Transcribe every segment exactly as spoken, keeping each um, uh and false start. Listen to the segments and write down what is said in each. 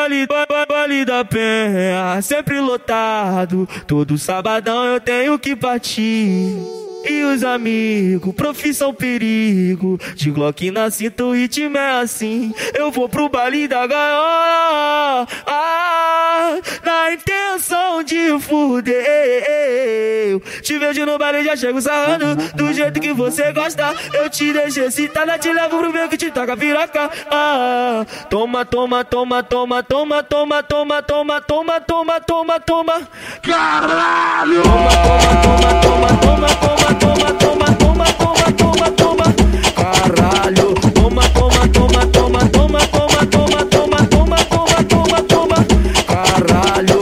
Baile, baile, baile da Penha, sempre lotado. Todo sabadão eu tenho que partir. E os amigos, profissão perigo, de Glock na cinta, o ritmo é assim. Eu vou pro baile da gaiola, ah, na intenção de fuder. Te vejo no baile, já chego sarrando, do jeito que você gosta. Eu te deixo excitada, te levo pro meio que te toca piroca. Ah, toma, toma, toma, toma, toma, toma, toma, toma, toma, toma, toma, toma. Caralho! Toma, toma, toma, toma, toma, toma. Toma, toma, toma, toma, toma, toma, caralho. Toma, toma, toma, toma, toma, toma, toma, toma, toma, toma, toma, toma, caralho.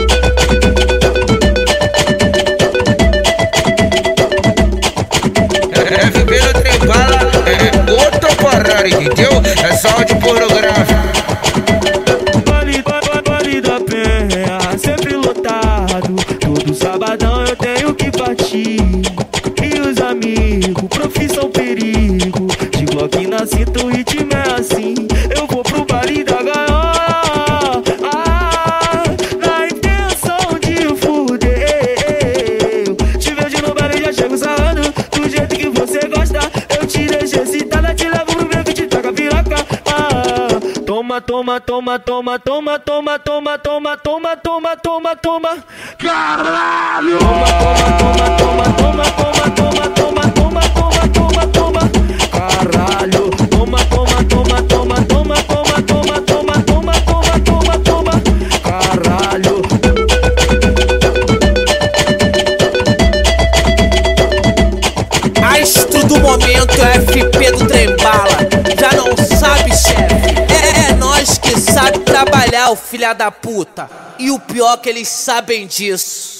F B no Trembala é outro parada, entendeu? É só de pornográfico. Baile, baile, baile da Penha, sempre lotado. Todo sabadão eu tenho que partir. Amigo, profissão perigo, de Glock na cinta, o ritmo é assim. Eu vou pro baile da gaiola, ah, na intenção de fuder. Te vejo no baile, já chego sarrando, do jeito que você gosta. Eu te deixo excitada, te levo pro meio que te toca piroca. Ah, toma, toma, toma, toma, toma, toma, toma, toma, toma, toma, toma, toma. Caralho! Toma, toma, toma, toma, toma, toma, toma, toma, toma, toma, toma, toma, caralho. Toma, toma, toma, toma, toma, toma, toma, toma, toma, toma, toma, toma, caralho. Astro do momento, F P do Trembala. Já não sabe, chefe? É, é nós que sabe trabalhar, o filha da puta. E o pior é que eles sabem disso.